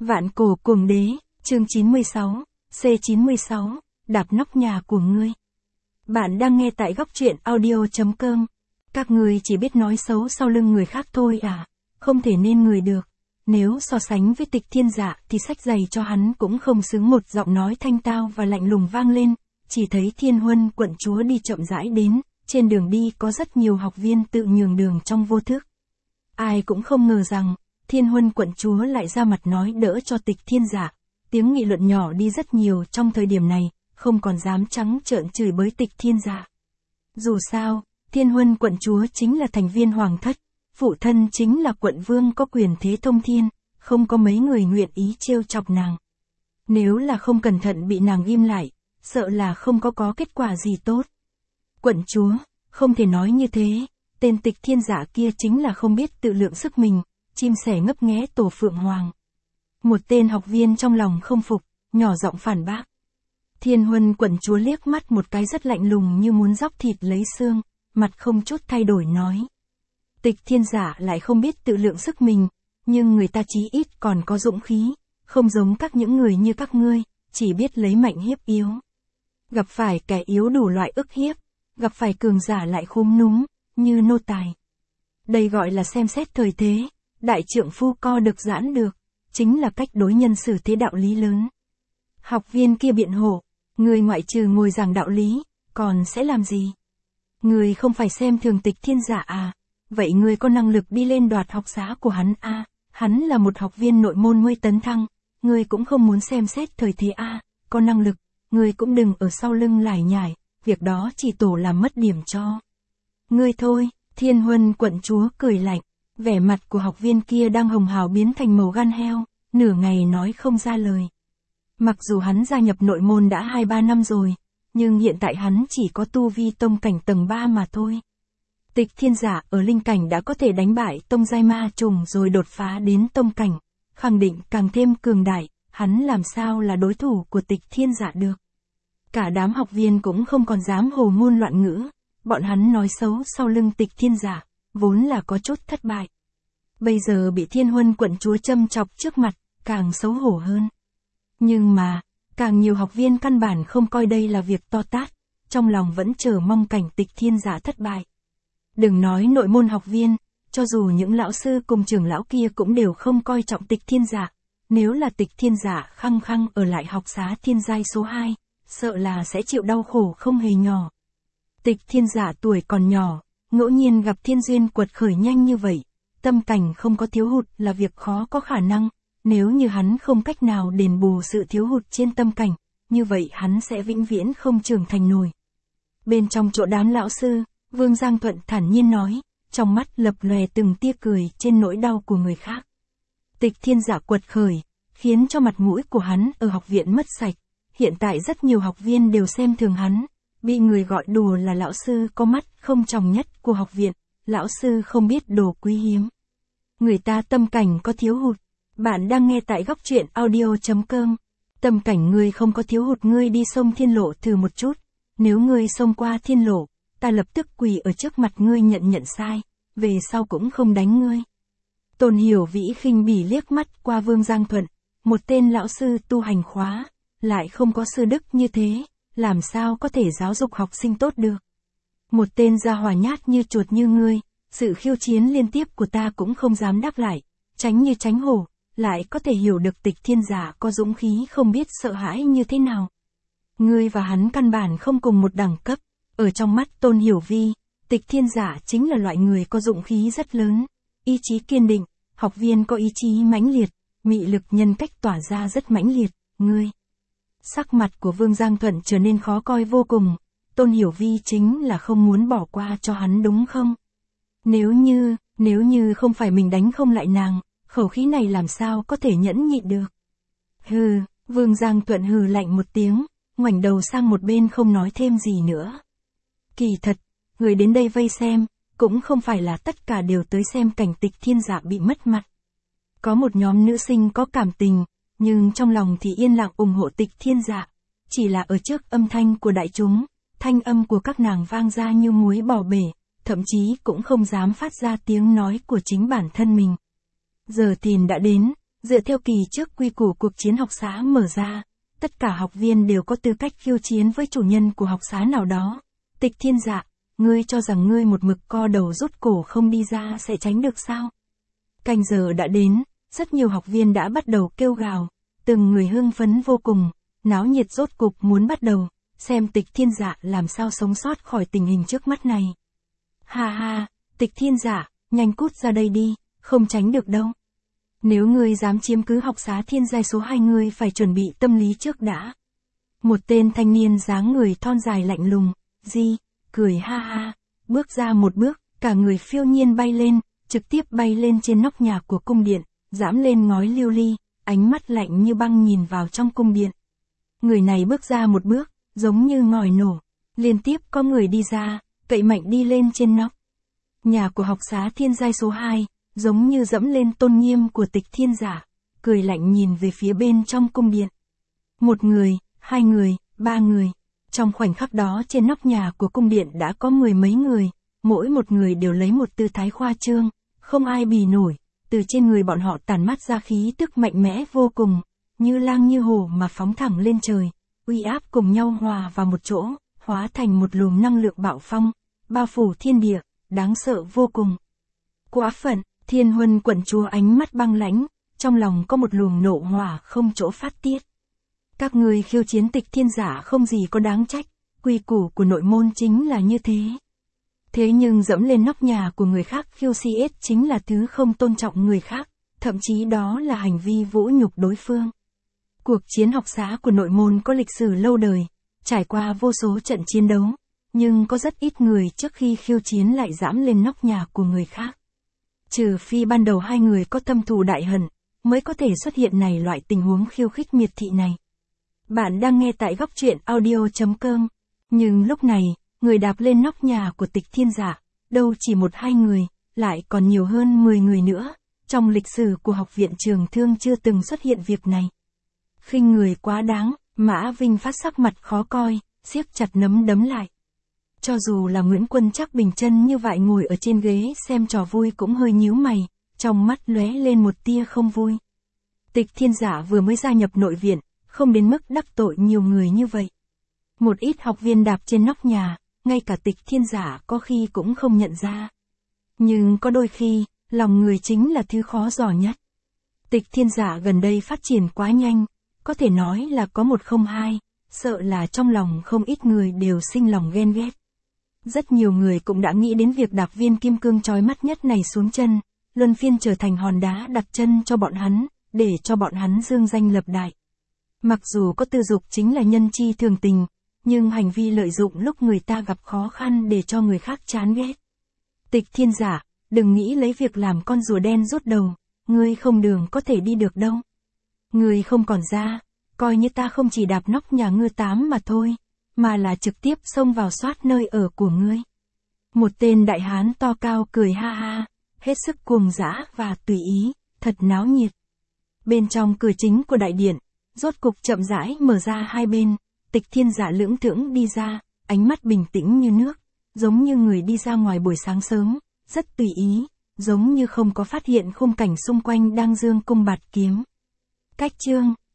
Vạn cổ cuồng đế, chương 96, C96, đạp nóc nhà của ngươi. Bạn đang nghe tại góc truyện audio.com. Các ngươi chỉ biết nói xấu sau lưng người khác thôi à, không thể nên người được. Nếu so sánh với Tịch Thiên Dạ thì sách giày cho hắn cũng không xứng. Một giọng nói thanh tao và lạnh lùng vang lên, chỉ thấy Thiên Huân quận chúa đi chậm rãi đến, trên đường đi có rất nhiều học viên tự nhường đường trong vô thức. Ai cũng không ngờ rằng, Thiên Huân quận chúa lại ra mặt nói đỡ cho Tịch Thiên Dạ. Tiếng nghị luận nhỏ đi rất nhiều trong thời điểm này, không còn dám trắng trợn chửi bới Tịch Thiên Dạ. Dù sao, Thiên Huân quận chúa chính là thành viên hoàng thất, phụ thân chính là quận vương có quyền thế thông thiên, không có mấy người nguyện ý trêu chọc nàng. Nếu là không cẩn thận bị nàng ghim lại, sợ là không có kết quả gì tốt. Quận chúa, không thể nói như thế, tên Tịch Thiên Dạ kia chính là không biết tự lượng sức mình, chim sẻ ngấp nghé tổ phượng hoàng. Một tên học viên trong lòng không phục, nhỏ giọng phản bác. Thiên Huân quận chúa liếc mắt một cái rất lạnh lùng như muốn róc thịt lấy xương, mặt không chút thay đổi nói. Tịch Thiên Dạ lại không biết tự lượng sức mình, nhưng người ta chí ít còn có dũng khí, không giống các những người như các ngươi, chỉ biết lấy mạnh hiếp yếu. Gặp phải kẻ yếu đủ loại ức hiếp, gặp phải cường giả lại khúm núm, như nô tài. Đây gọi là xem xét thời thế, đại trượng phu co được giãn được, chính là cách đối nhân xử thế đạo lý lớn. Học viên kia biện hộ, người ngoại trừ ngồi giảng đạo lý, còn sẽ làm gì? Người không phải xem thường Tịch Thiên Dạ à? Vậy người có năng lực đi lên đoạt học giá của hắn à? Hắn là một học viên nội môn mới tấn thăng, người cũng không muốn xem xét thời thế à? Có năng lực, người cũng đừng ở sau lưng lải nhải, việc đó chỉ tổ làm mất điểm cho ngươi thôi. Thiên Huân quận chúa cười lạnh, vẻ mặt của học viên kia đang hồng hào biến thành màu gan heo, nửa ngày nói không ra lời. Mặc dù hắn gia nhập nội môn đã 2-3 năm rồi, nhưng hiện tại hắn chỉ có tu vi tông cảnh tầng 3 mà thôi. Tịch Thiên Dạ ở linh cảnh đã có thể đánh bại tông giai ma trùng rồi đột phá đến tông cảnh, khẳng định càng thêm cường đại, hắn làm sao là đối thủ của Tịch Thiên Dạ được. Cả đám học viên cũng không còn dám hồ ngôn loạn ngữ, bọn hắn nói xấu sau lưng Tịch Thiên Dạ, vốn là có chút thất bại. Bây giờ bị Thiên Huân quận chúa châm chọc trước mặt, càng xấu hổ hơn. Nhưng mà, càng nhiều học viên căn bản không coi đây là việc to tát, trong lòng vẫn chờ mong cảnh Tịch Thiên Dạ thất bại. Đừng nói nội môn học viên, cho dù những lão sư cùng trưởng lão kia cũng đều không coi trọng Tịch Thiên Dạ. Nếu là Tịch Thiên Dạ khăng khăng ở lại học xá thiên giai số 2, sợ là sẽ chịu đau khổ không hề nhỏ. Tịch Thiên Dạ tuổi còn nhỏ, ngẫu nhiên gặp thiên duyên quật khởi nhanh như vậy, tâm cảnh không có thiếu hụt là việc khó có khả năng. Nếu như hắn không cách nào đền bù sự thiếu hụt trên tâm cảnh, như vậy hắn sẽ vĩnh viễn không trưởng thành nổi. Bên trong chỗ đám lão sư, Vương Giang Thuận thản nhiên nói, trong mắt lập lòe từng tia cười trên nỗi đau của người khác. Tịch Thiên Dạ quật khởi, khiến cho mặt mũi của hắn ở học viện mất sạch. Hiện tại rất nhiều học viên đều xem thường hắn, bị người gọi đùa là lão sư có mắt không tròng nhất của học viện, lão sư không biết đồ quý hiếm. Người ta tâm cảnh có thiếu hụt. Bạn đang nghe tại góc truyện audio.com. Tâm cảnh ngươi không có thiếu hụt, ngươi đi sông thiên lộ thử một chút. Nếu ngươi xông qua thiên lộ, ta lập tức quỳ ở trước mặt ngươi nhận sai, về sau cũng không đánh ngươi. Tôn Hiểu Vĩ khinh bỉ liếc mắt qua Vương Giang Thuận, một tên lão sư tu hành khóa, lại không có sư đức như thế, làm sao có thể giáo dục học sinh tốt được. Một tên gia hỏa nhát như chuột như ngươi, sự khiêu chiến liên tiếp của ta cũng không dám đáp lại, tránh như tránh hổ. Lại có thể hiểu được Tịch Thiên Dạ có dũng khí không biết sợ hãi như thế nào. Ngươi và hắn căn bản không cùng một đẳng cấp, ở trong mắt Tôn Hiểu Vi, Tịch Thiên Dạ chính là loại người có dũng khí rất lớn, ý chí kiên định, học viên có ý chí mãnh liệt, mị lực nhân cách tỏa ra rất mãnh liệt, ngươi. Sắc mặt của Vương Giang Thuận trở nên khó coi vô cùng, Tôn Hiểu Vi chính là không muốn bỏ qua cho hắn đúng không? Nếu như không phải mình đánh không lại nàng, khẩu khí này làm sao có thể nhẫn nhịn được. Hừ, Vương Giang Thuận hừ lạnh một tiếng, ngoảnh đầu sang một bên không nói thêm gì nữa. Kỳ thật, người đến đây vây xem, cũng không phải là tất cả đều tới xem cảnh Tịch Thiên Dạ bị mất mặt. Có một nhóm nữ sinh có cảm tình, nhưng trong lòng thì yên lặng ủng hộ Tịch Thiên Dạ. Chỉ là ở trước âm thanh của đại chúng, thanh âm của các nàng vang ra như muối bỏ bể, thậm chí cũng không dám phát ra tiếng nói của chính bản thân mình. Giờ Thìn đã đến, Dựa theo kỳ trước quy củ cuộc chiến học xá mở ra, tất cả học viên đều có tư cách khiêu chiến với chủ nhân của học xá nào đó. Tịch Thiên Dạ, ngươi cho rằng ngươi một mực co đầu rút cổ không đi ra sẽ tránh được sao? Canh giờ đã đến, rất nhiều học viên đã bắt đầu kêu gào, từng người hưng phấn vô cùng, náo nhiệt rốt cục muốn bắt đầu, xem Tịch Thiên Dạ làm sao sống sót khỏi tình hình trước mắt này. Ha ha, Tịch Thiên Dạ, nhanh cút ra đây đi, không tránh được đâu. Nếu ngươi dám chiếm cứ học xá thiên giai số 2 ngươi phải chuẩn bị tâm lý trước đã. Một tên thanh niên dáng người thon dài lạnh lùng, cười ha ha, bước ra một bước, cả người phiêu nhiên bay lên, trực tiếp bay lên trên nóc nhà của cung điện, dẫm lên ngói lưu ly, ánh mắt lạnh như băng nhìn vào trong cung điện. Người này bước ra một bước, giống như ngòi nổ, liên tiếp có người đi ra, cậy mạnh đi lên trên nóc. Nhà của học xá thiên giai số 2, giống như dẫm lên tôn nghiêm của Tịch Thiên Dạ, cười lạnh nhìn về phía bên trong cung điện. Một người, hai người, ba người. Trong khoảnh khắc đó trên nóc nhà của cung điện đã có mười mấy người, mỗi một người đều lấy một tư thái khoa trương, không ai bì nổi, từ trên người bọn họ tản mát ra khí tức mạnh mẽ vô cùng, như lang như hổ mà phóng thẳng lên trời, uy áp cùng nhau hòa vào một chỗ, hóa thành một luồng năng lượng bạo phong, bao phủ thiên địa, đáng sợ vô cùng. Quá phận, Thiên Huân quận chúa ánh mắt băng lãnh, trong lòng có một luồng nộ hỏa không chỗ phát tiết. Các ngươi khiêu chiến Tịch Thiên Dạ không gì có đáng trách, quy củ của nội môn chính là như thế. Thế nhưng dẫm lên nóc nhà của người khác khiêu xiết chính là thứ không tôn trọng người khác, thậm chí đó là hành vi vũ nhục đối phương. Cuộc chiến học xá của nội môn có lịch sử lâu đời, trải qua vô số trận chiến đấu, nhưng có rất ít người trước khi khiêu chiến lại dẫm lên nóc nhà của người khác. Trừ phi ban đầu hai người có thâm thù đại hận, mới có thể xuất hiện này loại tình huống khiêu khích miệt thị này. Bạn đang nghe tại góc truyện audio.com, nhưng lúc này, người đạp lên nóc nhà của Tịch Thiên Dạ, đâu chỉ một hai người, lại còn nhiều hơn 10 người nữa, trong lịch sử của học viện Trường Thương chưa từng xuất hiện việc này. Khinh người quá đáng, Mã Vinh phát sắc mặt khó coi, siết chặt nắm đấm lại. Cho dù là Nguyễn Quân Trác bình chân như vậy ngồi ở trên ghế xem trò vui cũng hơi nhíu mày, trong mắt lóe lên một tia không vui. Tịch Thiên Dạ vừa mới gia nhập nội viện, không đến mức đắc tội nhiều người như vậy. Một ít học viên đạp trên nóc nhà, ngay cả Tịch Thiên Dạ có khi cũng không nhận ra. Nhưng có đôi khi, lòng người chính là thứ khó dò nhất. Tịch Thiên Dạ gần đây phát triển quá nhanh, có thể nói là có một không hai, sợ là trong lòng không ít người đều sinh lòng ghen ghét. Rất nhiều người cũng đã nghĩ đến việc đạp viên kim cương chói mắt nhất này xuống chân, luân phiên trở thành hòn đá đặt chân cho bọn hắn, để cho bọn hắn dương danh lập đại. Mặc dù có tư dục chính là nhân chi thường tình, nhưng hành vi lợi dụng lúc người ta gặp khó khăn để cho người khác chán ghét. Tịch Thiên Dạ, đừng nghĩ lấy việc làm con rùa đen rút đầu, ngươi không đường có thể đi được đâu. Ngươi không còn ra, coi như ta không chỉ đạp nóc nhà ngươi tám mà thôi, mà là trực tiếp xông vào soát nơi ở của ngươi. Một tên đại hán to cao cười ha ha, hết sức cuồng dã và tùy ý, thật náo nhiệt. Bên trong cửa chính của đại điện, rốt cục chậm rãi mở ra hai bên, Tịch Thiên Dạ lưỡng thưởng đi ra, ánh mắt bình tĩnh như nước, giống như người đi ra ngoài buổi sáng sớm, rất tùy ý, giống như không có phát hiện khung cảnh xung quanh đang dương cung bạt kiếm. Cách chương